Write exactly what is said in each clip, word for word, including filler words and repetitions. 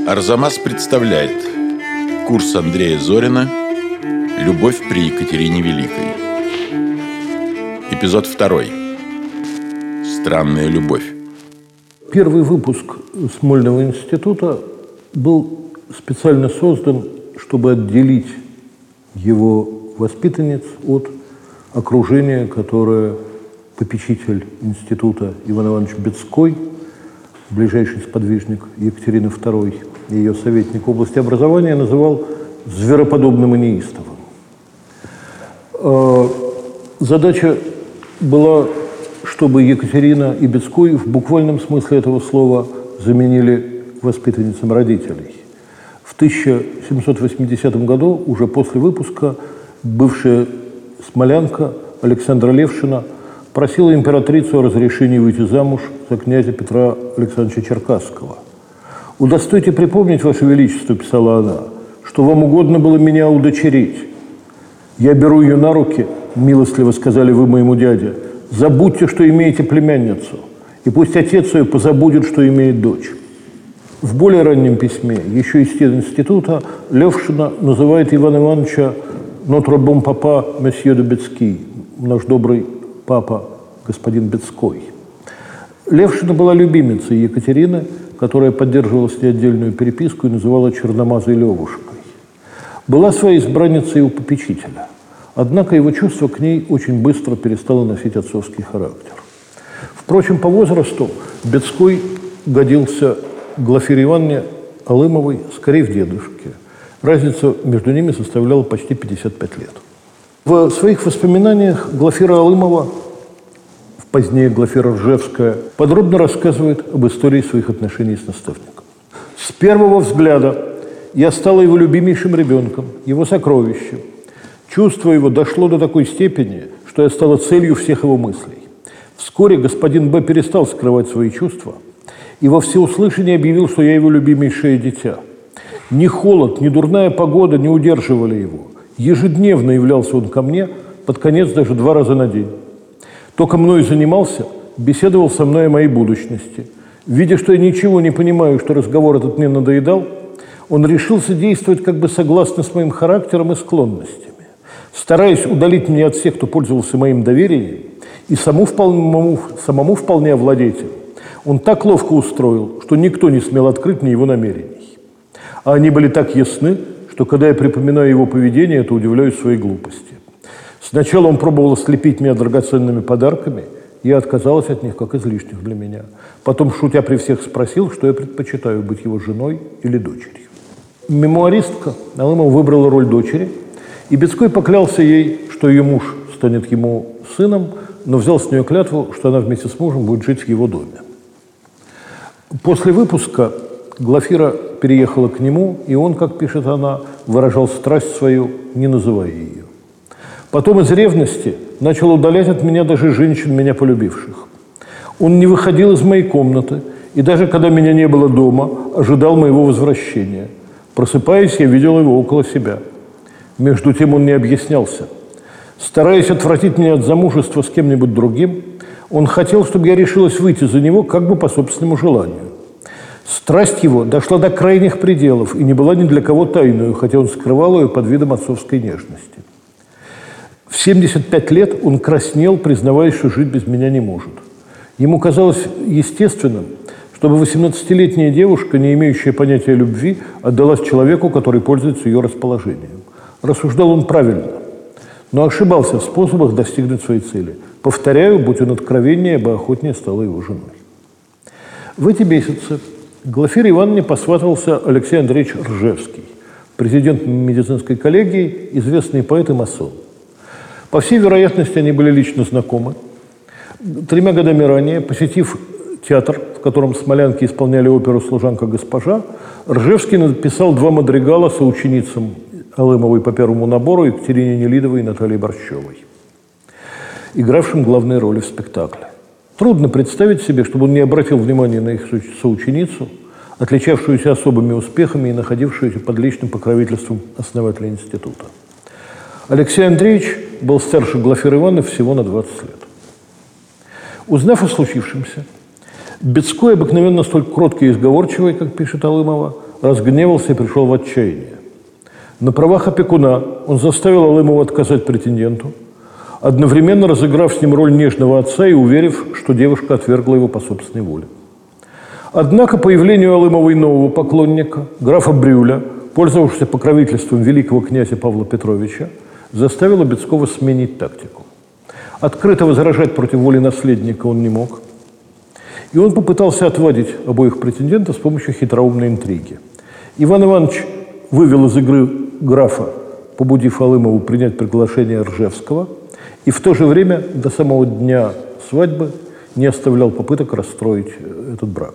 Арзамас представляет курс Андрея Зорина «Любовь при Екатерине Великой». Эпизод второй. Странная любовь. Первый выпуск Смольного института был специально создан, чтобы отделить его воспитанниц от окружения, которое попечитель института Иван Иванович Бецкой, ближайший сподвижник Екатерины второй и ее советник в области образования, называл звероподобным и неистовым. Задача была, чтобы Екатерина и Бецкой в буквальном смысле этого слова заменили воспитанницам родителей. В тысяча семьсот восьмидесятом году, уже после выпуска, бывшая смолянка Александра Левшина просила императрицу о разрешении выйти замуж за князя Петра Александровича Черкасского. «Удостойте припомнить, Ваше Величество, – писала она, – что вам угодно было меня удочерить. Я беру ее на руки, милостливо сказали вы моему дяде, забудьте, что имеете племянницу, и пусть отец ее позабудет, что имеет дочь». В более раннем письме, еще из стен института, Левшина называет Ивана Ивановича «notre bon papa, monsieur de Бецкий», наш добрый папа, господин Бецкой. Левшина была любимицей Екатерины, которая поддерживала с ней отдельную переписку и называла черномазой Левушкой. Была своей избранницей у попечителя. Однако его чувство к ней очень быстро перестало носить отцовский характер. Впрочем, по возрасту Бецкой годился Глафире Ивановне Алымовой скорее в дедушке. Разница между ними составляла почти пятьдесят пять лет. В своих воспоминаниях Глафира Алымова, позднее Глафира Ржевская, подробно рассказывает об истории своих отношений с наставником. «С первого взгляда я стала его любимейшим ребенком, его сокровищем. Чувство его дошло до такой степени, что я стала целью всех его мыслей. Вскоре господин Б. перестал скрывать свои чувства и во всеуслышание объявил, что я его любимейшее дитя. Ни холод, ни дурная погода не удерживали его. Ежедневно являлся он ко мне, под конец даже два раза на день. Только мною занимался, беседовал со мной о моей будущности. Видя, что я ничего не понимаю, что разговор этот мне надоедал, он решился действовать как бы согласно с моим характером и склонностями. Стараясь удалить меня от всех, кто пользовался моим доверием, и саму вполне, самому вполне овладеть им, он так ловко устроил, что никто не смел открыть мне его намерений. А они были так ясны, что когда я припоминаю его поведение, то удивляюсь своей глупости. Сначала он пробовал ослепить меня драгоценными подарками, я отказалась от них, как излишних для меня. Потом, шутя при всех, спросил, что я предпочитаю, быть его женой или дочерью. Мемуаристка Алымова выбрала роль дочери, и Бецкой поклялся ей, что ее муж станет ему сыном, но взял с нее клятву, что она вместе с мужем будет жить в его доме. После выпуска Глафира переехала к нему, и он, как пишет она, выражал страсть свою, не называя ее. Потом из ревности начал удалять от меня даже женщин, меня полюбивших. Он не выходил из моей комнаты, и даже когда меня не было дома, ожидал моего возвращения. Просыпаясь, я видел его около себя. Между тем он не объяснялся. Стараясь отвратить меня от замужества с кем-нибудь другим, он хотел, чтобы я решилась выйти за него как бы по собственному желанию. Страсть его дошла до крайних пределов и не была ни для кого тайною, хотя он скрывал ее под видом отцовской нежности. В семьдесят пять лет он краснел, признаваясь, что жить без меня не может. Ему казалось естественным, чтобы восемнадцатилетняя девушка, не имеющая понятия любви, отдалась человеку, который пользуется ее расположением. Рассуждал он правильно, но ошибался в способах достигнуть своей цели. Повторяю, будь он откровеннее, я бы охотнее стала его женой. В эти месяцы Глафире Ивановне посватывался Алексей Андреевич Ржевский, президент медицинской коллегии, известный поэт и масон. По всей вероятности, они были лично знакомы. Тремя годами ранее, посетив театр, в котором смолянки исполняли оперу «Служанка-госпожа», Ржевский написал два мадригала соученицам Алымовой по первому набору, Екатерине Нелидовой и Наталье Борщевой, игравшим главные роли в спектакле. Трудно представить себе, чтобы он не обратил внимания на их соученицу, отличавшуюся особыми успехами и находившуюся под личным покровительством основателя института. Алексей Андреевич был старше Глафиры Ивановны всего на двадцать лет. Узнав о случившемся, Бецкой, обыкновенно столь кроткий и изговорчивый, как пишет Алымова, разгневался и пришел в отчаяние. На правах опекуна он заставил Алымова отказать претенденту, одновременно разыграв с ним роль нежного отца и уверив, что девушка отвергла его по собственной воле. Однако появлению Алымовой нового поклонника, графа Брюля, пользовавшегося покровительством великого князя Павла Петровича, заставило Бецкого сменить тактику. Открыто возражать против воли наследника он не мог, и он попытался отвадить обоих претендентов с помощью хитроумной интриги. Иван Иванович вывел из игры графа, побудив Алымову принять приглашение Ржевского, и в то же время до самого дня свадьбы не оставлял попыток расстроить этот брак.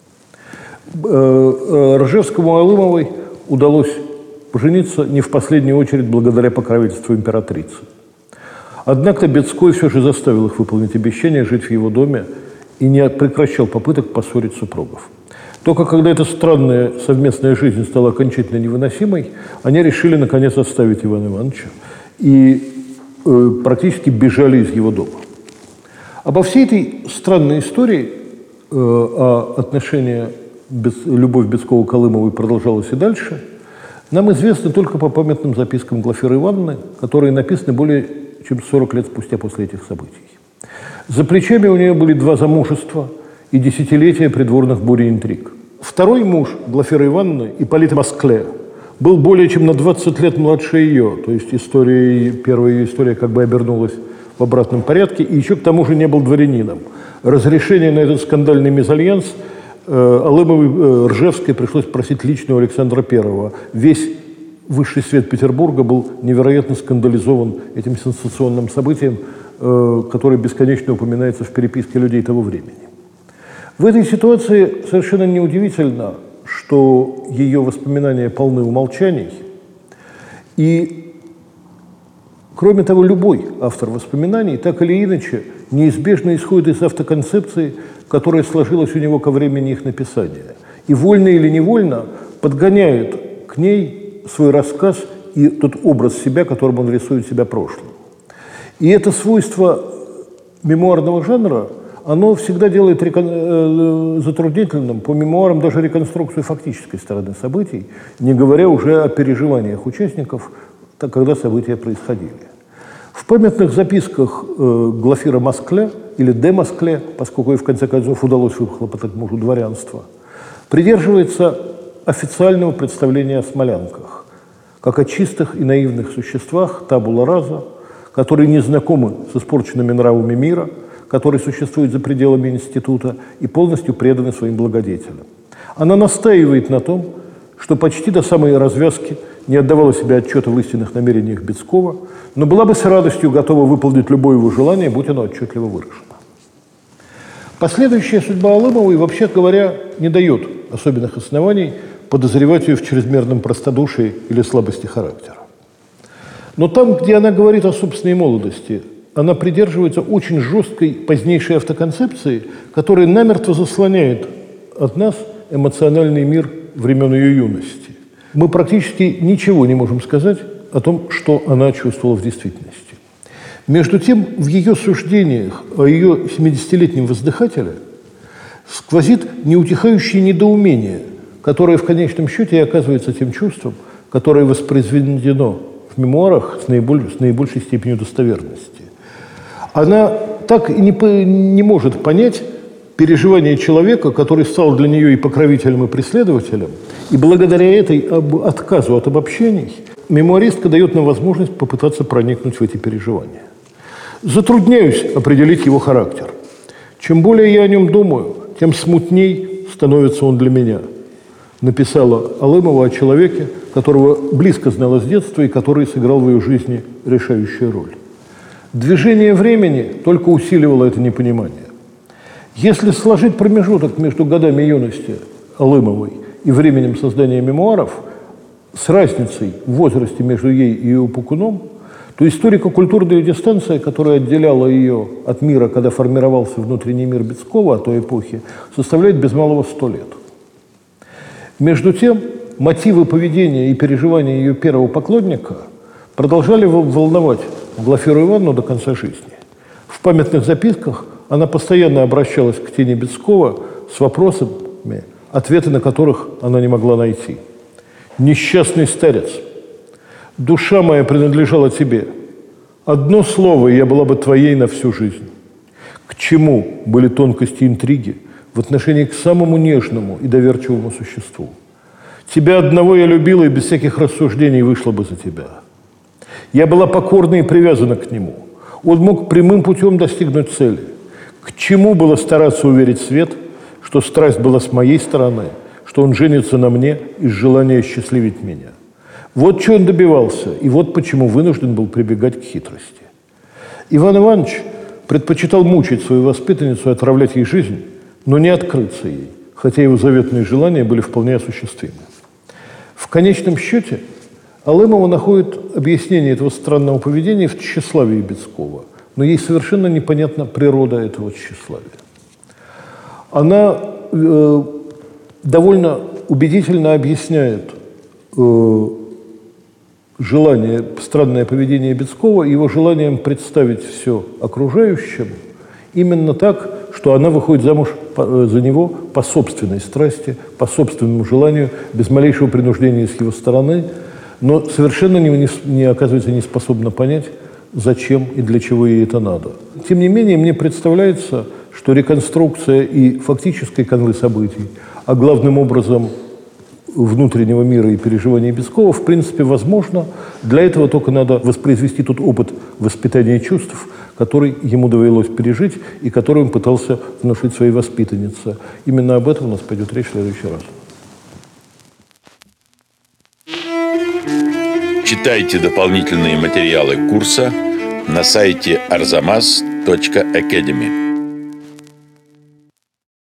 Ржевскому и Алымовой удалось пожениться не в последнюю очередь благодаря покровительству императрицы. Однако Бецкой все же заставил их выполнить обещание жить в его доме и не прекращал попыток поссорить супругов. Только когда эта странная совместная жизнь стала окончательно невыносимой, они решили наконец оставить Ивана Ивановича и э, практически бежали из его дома. Обо всей этой странной истории, э, а отношение Бец, любовь Бецкого к Алымовой продолжалась и дальше, нам известно только по памятным запискам Глафиры Ивановны, которые написаны более чем сорок лет спустя после этих событий. За плечами у нее были два замужества и десятилетия придворных бурь и интриг. Второй муж Глафиры Ивановны, Ипполит Маскле, был более чем на двадцать лет младше ее, то есть история, первая ее история как бы обернулась в обратном порядке, и еще к тому же не был дворянином. Разрешение на этот скандальный мезальянс Алымовой, Ржевской пришлось просить лично у Александра Первого. Весь высший свет Петербурга был невероятно скандализован этим сенсационным событием, которое бесконечно упоминается в переписке людей того времени. В этой ситуации совершенно неудивительно, что ее воспоминания полны умолчаний. И, кроме того, любой автор воспоминаний так или иначе неизбежно исходит из автоконцепции, которая сложилась у него ко времени их написания. И вольно или невольно подгоняет к ней свой рассказ и тот образ себя, которым он рисует себя прошлым. И это свойство мемуарного жанра, оно всегда делает рекон... затруднительным по мемуарам даже реконструкцию фактической стороны событий, не говоря уже о переживаниях участников, когда события происходили. В памятных записках э, Глафира Маскле, или де Маскле, поскольку ей в конце концов удалось выхлопотать мужу дворянства, придерживается официального представления о смолянках, как о чистых и наивных существах табула раса, которые не знакомы с испорченными нравами мира, которые существуют за пределами института и полностью преданы своим благодетелям. Она настаивает на том, что почти до самой развязки не отдавала себе отчета в истинных намерениях Бецкого, но была бы с радостью готова выполнить любое его желание, будь оно отчетливо выражено. Последующая судьба Алымовой, вообще говоря, не дает особенных оснований подозревать ее в чрезмерном простодушии или слабости характера. Но там, где она говорит о собственной молодости, она придерживается очень жесткой позднейшей автоконцепции, которая намертво заслоняет от нас эмоциональный мир времен ее юности. Мы практически ничего не можем сказать о том, что она чувствовала в действительности. Между тем, в ее суждениях о ее семидесятилетнем воздыхателе сквозит неутихающее недоумение, которое в конечном счете и оказывается тем чувством, которое воспроизведено в мемуарах с, наиболь, с наибольшей степенью достоверности. Она так и не, не может понять переживания человека, который стал для нее и покровителем, и преследователем, и благодаря этой об, отказу от обобщений мемуаристка дает нам возможность попытаться проникнуть в эти переживания. Затрудняюсь определить его характер. Чем более я о нем думаю, тем смутней становится он для меня, написала Алымова о человеке, которого близко знала с детства и который сыграл в ее жизни решающую роль. Движение времени только усиливало это непонимание. Если сложить промежуток между годами юности Алымовой и временем создания мемуаров с разницей в возрасте между ей и ее опекуном, то историко-культурная дистанция, которая отделяла ее от мира, когда формировался внутренний мир Бецкого, от той эпохи, составляет без малого сто лет. Между тем, мотивы поведения и переживания ее первого поклонника продолжали волновать Глафиру Ивановну до конца жизни. В памятных записках она постоянно обращалась к тени Бецкого с вопросами ответы на которых она не могла найти. «Несчастный старец, душа моя принадлежала тебе. Одно слово, и я была бы твоей на всю жизнь. К чему были тонкости интриги в отношении к самому нежному и доверчивому существу? Тебя одного я любила и без всяких рассуждений вышла бы за тебя. Я была покорна и привязана к нему. Он мог прямым путем достигнуть цели. К чему было стараться уверить свет, что страсть была с моей стороны, что он женится на мне из желания счастливить меня? Вот чего он добивался, и вот почему вынужден был прибегать к хитрости. Иван Иванович предпочитал мучить свою воспитанницу и отравлять ей жизнь, но не открыться ей, хотя его заветные желания были вполне осуществимы. В конечном счете Алымова находит объяснение этого странного поведения в тщеславии Бецкого, но ей совершенно непонятна природа этого тщеславия. Она э, довольно убедительно объясняет э, желание, странное поведение Бецкого его желанием представить все окружающим именно так, что она выходит замуж за него по собственной страсти, по собственному желанию, без малейшего принуждения с его стороны, но совершенно не, не, не оказывается не способна понять, зачем и для чего ей это надо. Тем не менее, мне представляется, что реконструкция и фактической канвы событий, а главным образом внутреннего мира и переживаний Бецкого, в принципе, возможно. Для этого только надо воспроизвести тот опыт воспитания чувств, который ему довелось пережить и который он пытался внушить своей воспитаннице. Именно об этом у нас пойдет речь в следующий раз. Читайте дополнительные материалы курса на сайте арзамас точка академи.